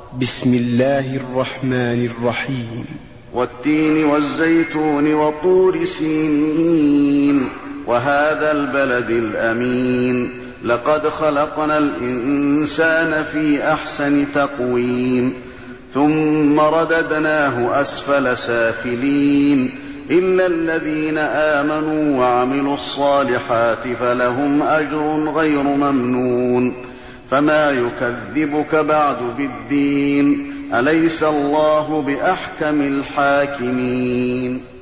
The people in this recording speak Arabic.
بسم الله الرحمن الرحيم. والتين والزيتون وطور سينين وهذا البلد الأمين لقد خلقنا الإنسان في أحسن تقويم ثم رددناه أسفل سافلين إلا الذين آمنوا وعملوا الصالحات فلهم أجر غير ممنون فما يكذبك بعد بالدين أليس الله بأحكم الحاكمين.